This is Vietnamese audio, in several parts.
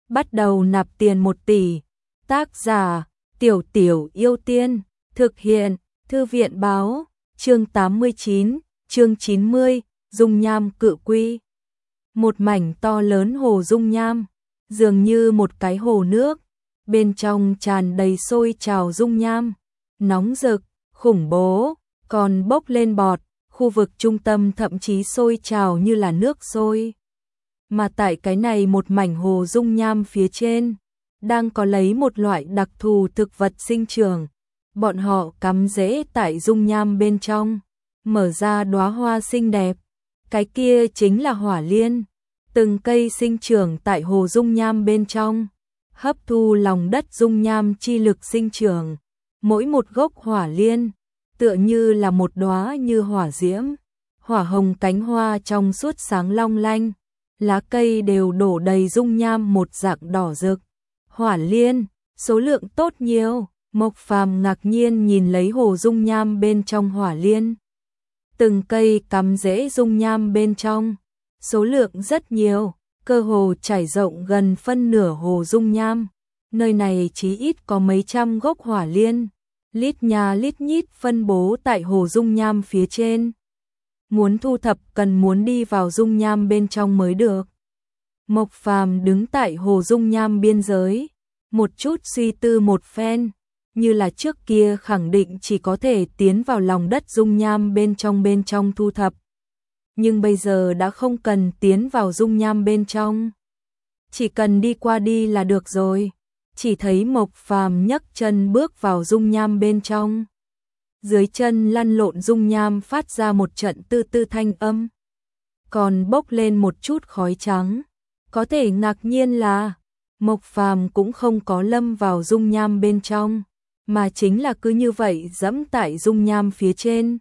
bắt đầu nạp tiền 1 tỷ. Tác giả, Tiểu Tiểu Yêu Tiên, thực hiện, Thư viện báo, chương 89, chương 90, dung nham cự quy. Một mảnh to lớn hồ dung nham, dường như một cái hồ nước, bên trong tràn đầy sôi trào dung nham, nóng rực, khủng bố, còn bốc lên bọt, khu vực trung tâm thậm chí sôi trào như là nước sôi. Mà tại cái này một mảnh hồ dung nham phía trên, đang có lấy một loại đặc thù thực vật sinh trưởng. Bọn họ cắm rễ tại dung nham bên trong, mở ra đóa hoa xinh đẹp. Cái kia chính là hỏa liên, từng cây sinh trưởng tại hồ dung nham bên trong, hấp thu lòng đất dung nham chi lực sinh trưởng. Mỗi một gốc hỏa liên, tựa như là một đóa như hỏa diễm, hỏa hồng cánh hoa trong suốt sáng long lanh, lá cây đều đổ đầy dung nham một dạng đỏ rực. Hỏa liên, số lượng tốt nhiều. Mộc Phàm ngạc nhiên nhìn lấy hồ dung nham bên trong hỏa liên. Từng cây cắm rễ dung nham bên trong, số lượng rất nhiều, cơ hồ trải rộng gần phân nửa hồ dung nham. Nơi này chí ít có mấy trăm gốc hỏa liên, lít nha lít nhít phân bố tại hồ dung nham phía trên. Muốn thu thập cần muốn đi vào dung nham bên trong mới được. Mộc Phàm đứng tại hồ dung nham biên giới, một chút suy tư một phen, như là trước kia khẳng định chỉ có thể tiến vào lòng đất dung nham bên trong thu thập. Nhưng bây giờ đã không cần tiến vào dung nham bên trong, chỉ cần đi qua đi là được rồi. Chỉ thấy Mộc Phàm nhấc chân bước vào dung nham bên trong. Dưới chân lăn lộn dung nham phát ra một trận tư tư thanh âm, còn bốc lên một chút khói trắng. Có thể ngạc nhiên là Mộc Phàm cũng không có lâm vào dung nham bên trong, mà chính là cứ như vậy dẫm tại dung nham phía trên.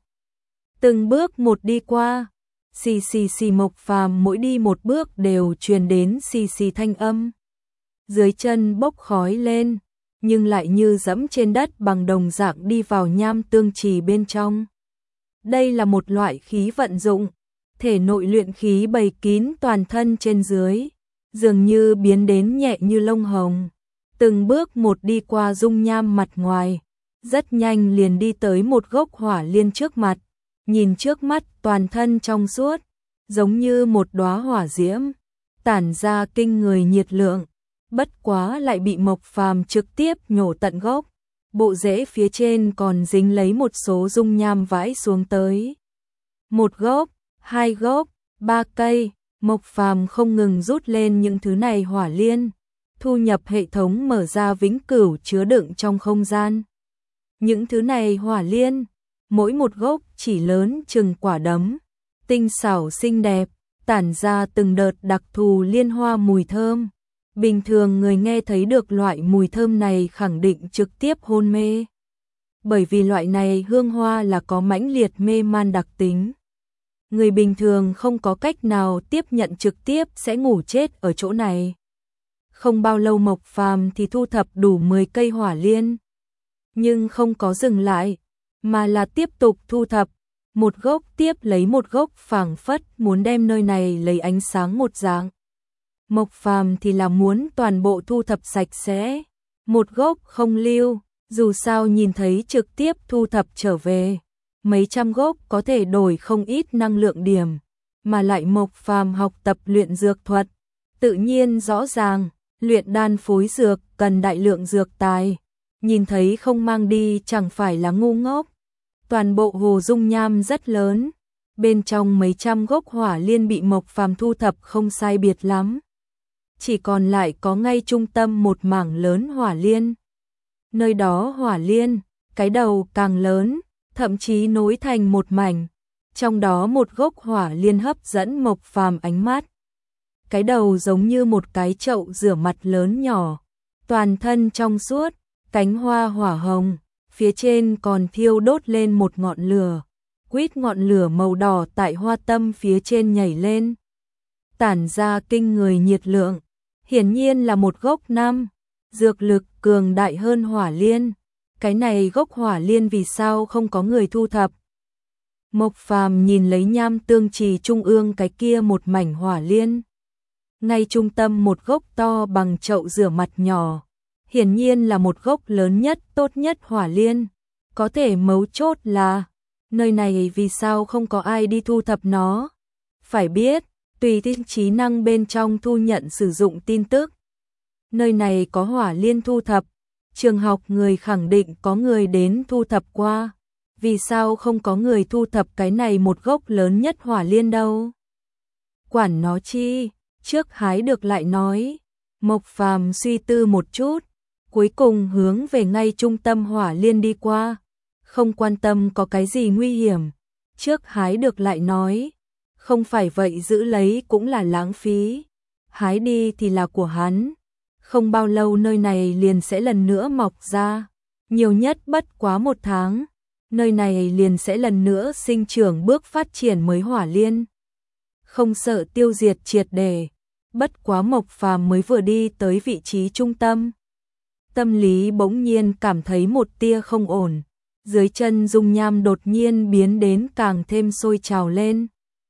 Từng bước một đi qua, xì xì xì, Mộc Phàm mỗi đi một bước đều truyền đến xì xì thanh âm. Dưới chân bốc khói lên, nhưng lại như dẫm trên đất bằng đồng dạng đi vào nham tương trì bên trong. Đây là một loại khí vận dụng, thể nội luyện khí bày kín toàn thân trên dưới, dường như biến đến nhẹ như lông hồng. Từng bước một đi qua dung nham mặt ngoài, rất nhanh liền đi tới một gốc hỏa liên trước mặt. Nhìn trước mắt toàn thân trong suốt, giống như một đóa hỏa diễm, tản ra kinh người nhiệt lượng. Bất quá lại bị Mộc Phàm trực tiếp nhổ tận gốc, bộ rễ phía trên còn dính lấy một số dung nham vãi xuống tới. Một gốc, 2 gốc, 3 cây, Mộc Phàm không ngừng rút lên những thứ này hỏa liên, thu nhập hệ thống mở ra vĩnh cửu chứa đựng trong không gian. Những thứ này hỏa liên, mỗi một gốc chỉ lớn chừng quả đấm, tinh xảo xinh đẹp, tản ra từng đợt đặc thù liên hoa mùi thơm. Bình thường người nghe thấy được loại mùi thơm này khẳng định trực tiếp hôn mê. Bởi vì loại này hương hoa là có mãnh liệt mê man đặc tính. Người bình thường không có cách nào tiếp nhận, trực tiếp sẽ ngủ chết ở chỗ này. Không bao lâu Mộc Phàm thì thu thập đủ 10 cây hỏa liên. Nhưng không có dừng lại, mà là tiếp tục thu thập. Một gốc tiếp lấy một gốc, phảng phất muốn đem nơi này lấy ánh sáng một dạng. Mộc Phàm thì là muốn toàn bộ thu thập sạch sẽ, một gốc không lưu, dù sao nhìn thấy trực tiếp thu thập trở về. Mấy trăm gốc có thể đổi không ít năng lượng điểm, mà lại Mộc Phàm học tập luyện dược thuật, tự nhiên rõ ràng, luyện đan phối dược cần đại lượng dược tài, nhìn thấy không mang đi chẳng phải là ngu ngốc. Toàn bộ hồ dung nham rất lớn, bên trong mấy trăm gốc hỏa liên bị Mộc Phàm thu thập không sai biệt lắm. Chỉ còn lại có ngay trung tâm một mảng lớn hỏa liên. Nơi đó hỏa liên, cái đầu càng lớn, thậm chí nối thành một mảnh. Trong đó một gốc hỏa liên hấp dẫn Mộc Phàm ánh mắt. Cái đầu giống như một cái chậu rửa mặt lớn nhỏ, toàn thân trong suốt, cánh hoa hỏa hồng, phía trên còn thiêu đốt lên một ngọn lửa. Quýt ngọn lửa màu đỏ tại hoa tâm phía trên nhảy lên, tản ra kinh người nhiệt lượng. Hiển nhiên là một gốc năm, dược lực cường đại hơn hỏa liên. Cái này gốc hỏa liên vì sao không có người thu thập? Mộc Phàm nhìn lấy nham tương trì trung ương cái kia một mảnh hỏa liên. Ngay trung tâm một gốc to bằng chậu rửa mặt nhỏ, hiển nhiên là một gốc lớn nhất, tốt nhất hỏa liên. Có thể mấu chốt là, nơi này vì sao không có ai đi thu thập nó? Phải biết, tùy theo trí năng bên trong thu nhận sử dụng tin tức. Nơi này có hỏa liên thu thập, trường học người khẳng định có người đến thu thập qua. Vì sao không có người thu thập cái này một gốc lớn nhất hỏa liên đâu? Quản nó chi, trước hái được lại nói. Mộc Phàm suy tư một chút, cuối cùng hướng về ngay trung tâm hỏa liên đi qua. Không quan tâm có cái gì nguy hiểm, trước hái được lại nói. Không phải vậy giữ lấy cũng là lãng phí. Hái đi thì là của hắn. Không bao lâu nơi này liền sẽ lần nữa mọc ra. Nhiều nhất bất quá 1 tháng. Nơi này liền sẽ lần nữa sinh trưởng bước phát triển mới hỏa liên. Không sợ tiêu diệt triệt để. Bất quá Mộc Phàm mới vừa đi tới vị trí trung tâm. Tâm lý bỗng nhiên cảm thấy một tia không ổn. Dưới chân dung nham đột nhiên biến đến càng thêm sôi trào lên.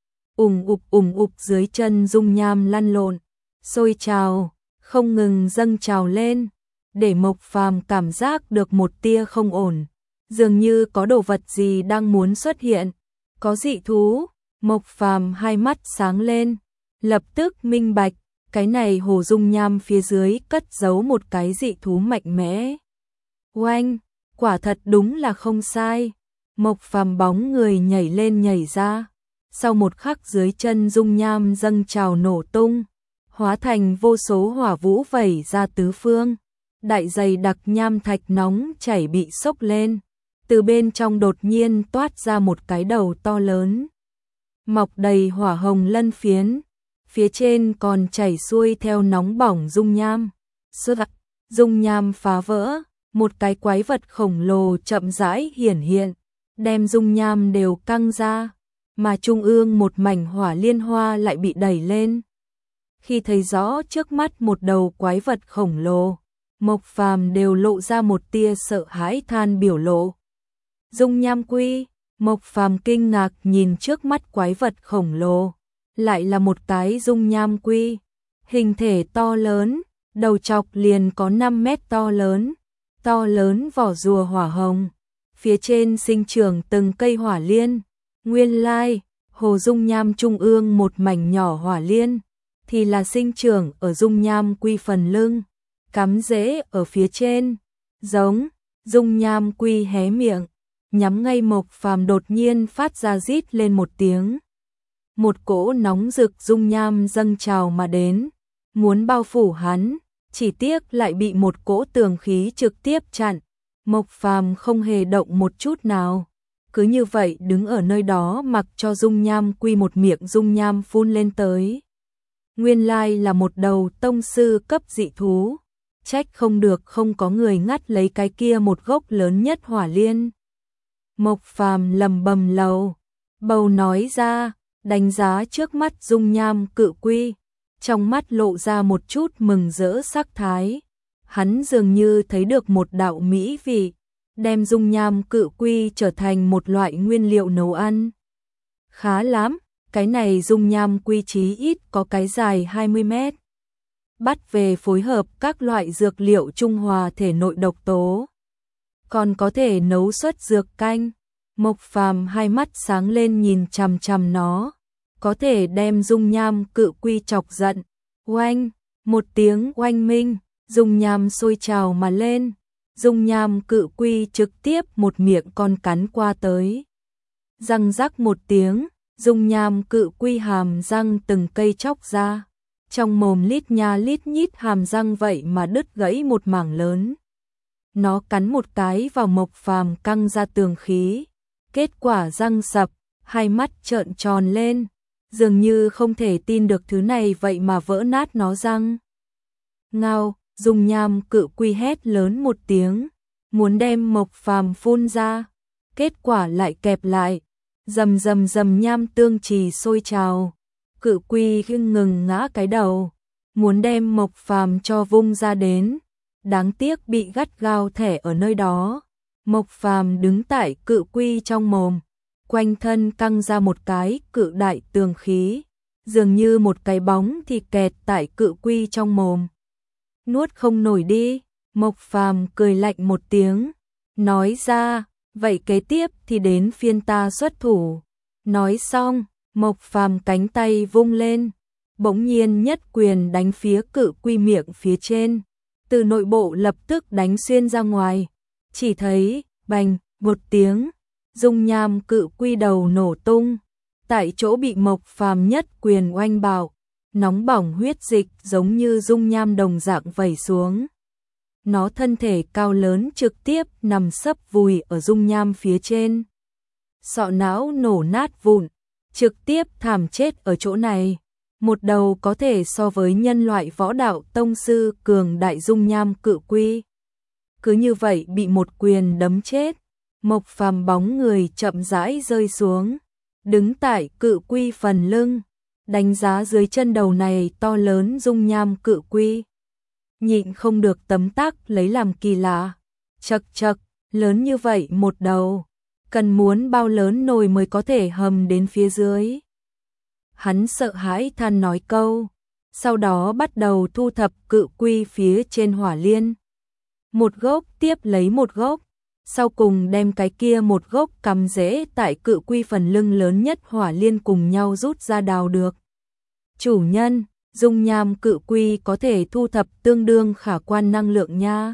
Ùng ục dưới chân dung nham lăn lộn, sôi trào, không ngừng dâng trào lên, để Mộc Phàm cảm giác được một tia không ổn, dường như có đồ vật gì đang muốn xuất hiện, có dị thú. Mộc Phàm hai mắt sáng lên, lập tức minh bạch, cái này hồ dung nham phía dưới cất giấu một cái dị thú mạnh mẽ. Oanh, quả thật đúng là không sai. Mộc Phàm bóng người nhảy lên nhảy ra. Sau một khắc dưới chân dung nham dâng trào nổ tung, hóa thành vô số hỏa vũ vẩy ra tứ phương. Đại dày đặc nham thạch nóng chảy bị sốc lên, từ bên trong đột nhiên toát ra một cái đầu to lớn. Mọc đầy hỏa hồng lân phiến, phía trên còn chảy xuôi theo nóng bỏng dung nham. Dung nham phá vỡ, một cái quái vật khổng lồ chậm rãi hiển hiện, đem dung nham đều căng ra. Mà trung ương một mảnh hỏa liên hoa lại bị đẩy lên. Khi thấy rõ trước mắt một đầu quái vật khổng lồ, Mộc Phàm đều lộ ra một tia sợ hãi than biểu lộ. Dung nham quy, Mộc Phàm kinh ngạc nhìn trước mắt quái vật khổng lồ, lại là một cái dung nham quy, hình thể to lớn, đầu chọc liền có 5 mét to lớn vỏ rùa hỏa hồng, phía trên sinh trưởng từng cây hỏa liên. Nguyên lai, hồ dung nham trung ương một mảnh nhỏ hỏa liên, thì là sinh trưởng ở dung nham quy phần lưng, cắm rễ ở phía trên, giống, dung nham quy hé miệng, nhắm ngay Mộc Phàm đột nhiên phát ra rít lên một tiếng. Một cỗ nóng rực dung nham dâng trào mà đến, muốn bao phủ hắn, chỉ tiếc lại bị một cỗ tường khí trực tiếp chặn, Mộc Phàm không hề động một chút nào. Cứ như vậy đứng ở nơi đó mặc cho dung nham quy một miệng dung nham phun lên tới. Nguyên lai là một đầu tông sư cấp dị thú. Trách không được không có người ngắt lấy cái kia một gốc lớn nhất hỏa liên. Mộc Phàm lầm bầm lầu bầu nói ra, đánh giá trước mắt dung nham cự quy. Trong mắt lộ ra một chút mừng rỡ sắc thái. Hắn dường như thấy được một đạo mỹ vị. Đem dung nham cự quy trở thành một loại nguyên liệu nấu ăn. Khá lắm, cái này dung nham quy chí ít có cái dài 20 mét. Bắt về phối hợp các loại dược liệu trung hòa thể nội độc tố. Còn có thể nấu xuất dược canh. Mộc Phàm hai mắt sáng lên nhìn chằm chằm nó. Có thể đem dung nham cự quy chọc giận. Oanh, một tiếng oanh minh, dung nham sôi trào mà lên. Dung nham cự quy trực tiếp một miệng con cắn qua tới. Răng rắc một tiếng, dung nham cự quy hàm răng từng cây chóc ra. Trong mồm lít nha lít nhít hàm răng vậy mà đứt gãy một mảng lớn. Nó cắn một cái vào Mộc Phàm căng ra tường khí. Kết quả răng sập, hai mắt trợn tròn lên. Dường như không thể tin được thứ này vậy mà vỡ nát nó răng. Ngao! Dung nham cự quy hét lớn một tiếng, muốn đem Mộc Phàm phun ra, kết quả lại kẹp lại, rầm rầm rầm nham tương trì sôi trào, cự quy ngừng ngã cái đầu, muốn đem Mộc Phàm cho vung ra đến, đáng tiếc bị gắt gao thẻ ở nơi đó. Mộc Phàm đứng tại cự quy trong mồm, quanh thân căng ra một cái cự đại tường khí, dường như một cái bóng thì kẹt tại Cự Quy trong mồm. Nuốt không nổi đi, Mộc Phàm cười lạnh một tiếng, nói ra, vậy kế tiếp thì đến phiên ta xuất thủ. Nói xong, Mộc Phàm cánh tay vung lên, bỗng nhiên nhất quyền đánh phía Cự Quy miệng phía trên, từ nội bộ lập tức đánh xuyên ra ngoài. Chỉ thấy, bành, một tiếng, dung nham Cự Quy đầu nổ tung, tại chỗ bị Mộc Phàm nhất quyền oanh bạo, nóng bỏng huyết dịch giống như dung nham đồng dạng vẩy xuống. Nó thân thể cao lớn trực tiếp nằm sấp vùi ở dung nham phía trên. Sọ não nổ nát vụn, trực tiếp thảm chết ở chỗ này. Một đầu có thể so với nhân loại võ đạo tông sư cường đại dung nham Cự Quy. Cứ như vậy bị một quyền đấm chết. Mộc Phàm bóng người chậm rãi rơi xuống, đứng tại Cự Quy phần lưng, đánh giá dưới chân đầu này to lớn dung nham Cự Quy. Nhịn không được tấm tắc lấy làm kỳ lạ. Chậc chậc, lớn như vậy một đầu, cần muốn bao lớn nồi mới có thể hầm đến phía dưới. Hắn sợ hãi than nói câu, sau đó bắt đầu thu thập Cự Quy phía trên hỏa liên. Một gốc tiếp lấy một gốc, sau cùng đem cái kia một gốc cắm rễ tại Cự Quy phần lưng lớn nhất hỏa liên cùng nhau rút ra đào được. Chủ nhân, dung nham Cự Quy có thể thu thập tương đương khả quan năng lượng nha.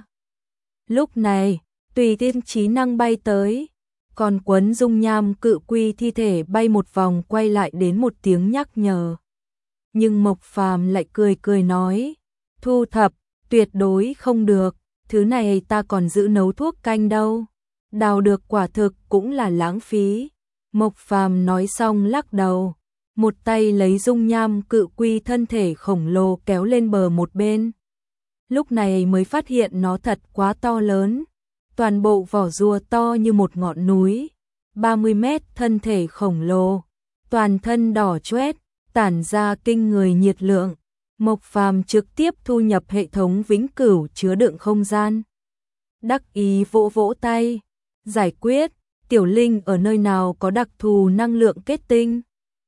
Lúc này, Tùy Thiên trí năng bay tới, còn quấn dung nham Cự Quy thi thể bay một vòng quay lại đến một tiếng nhắc nhở. Nhưng Mộc Phàm lại cười cười nói, thu thập, tuyệt đối không được, thứ này ta còn giữ nấu thuốc canh đâu. Đào được quả thực cũng là lãng phí. Mộc Phàm nói xong lắc đầu, một tay lấy dung nham Cự Quy thân thể khổng lồ kéo lên bờ một bên. Lúc này mới phát hiện nó thật quá to lớn, toàn bộ vỏ rùa to như một ngọn núi, 30 mét thân thể khổng lồ, toàn thân đỏ chóét, tản ra kinh người nhiệt lượng. Mộc Phàm trực tiếp thu nhập hệ thống vĩnh cửu chứa đựng không gian. Đắc ý vỗ vỗ tay, giải quyết, Tiểu Linh ở nơi nào có đặc thù năng lượng kết tinh.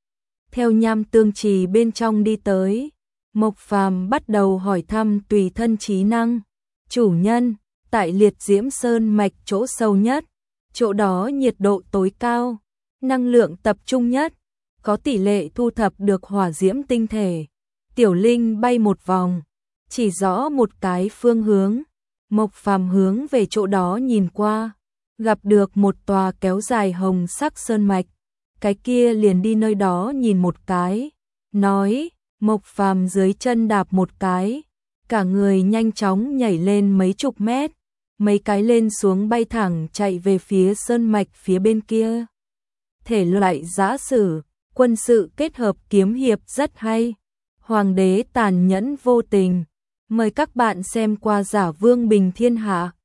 Theo nham tương trì bên trong đi tới, Mộc Phàm bắt đầu hỏi thăm tùy thân trí năng. Chủ nhân, tại Liệt Diễm Sơn mạch chỗ sâu nhất, chỗ đó nhiệt độ tối cao, năng lượng tập trung nhất, có tỷ lệ thu thập được hỏa diễm tinh thể. Tiểu Linh bay một vòng, chỉ rõ một cái phương hướng. Mộc Phàm hướng về chỗ đó nhìn qua, gặp được một tòa kéo dài hồng sắc sơn mạch. Cái kia liền đi nơi đó nhìn một cái, nói, Mộc Phàm dưới chân đạp một cái, cả người nhanh chóng nhảy lên mấy chục mét, mấy cái lên xuống bay thẳng chạy về phía sơn mạch phía bên kia. Thể loại giã sử, quân sự kết hợp kiếm hiệp rất hay. Hoàng đế tàn nhẫn vô tình. Mời các bạn xem qua Giả Vương Bình Thiên Hạ.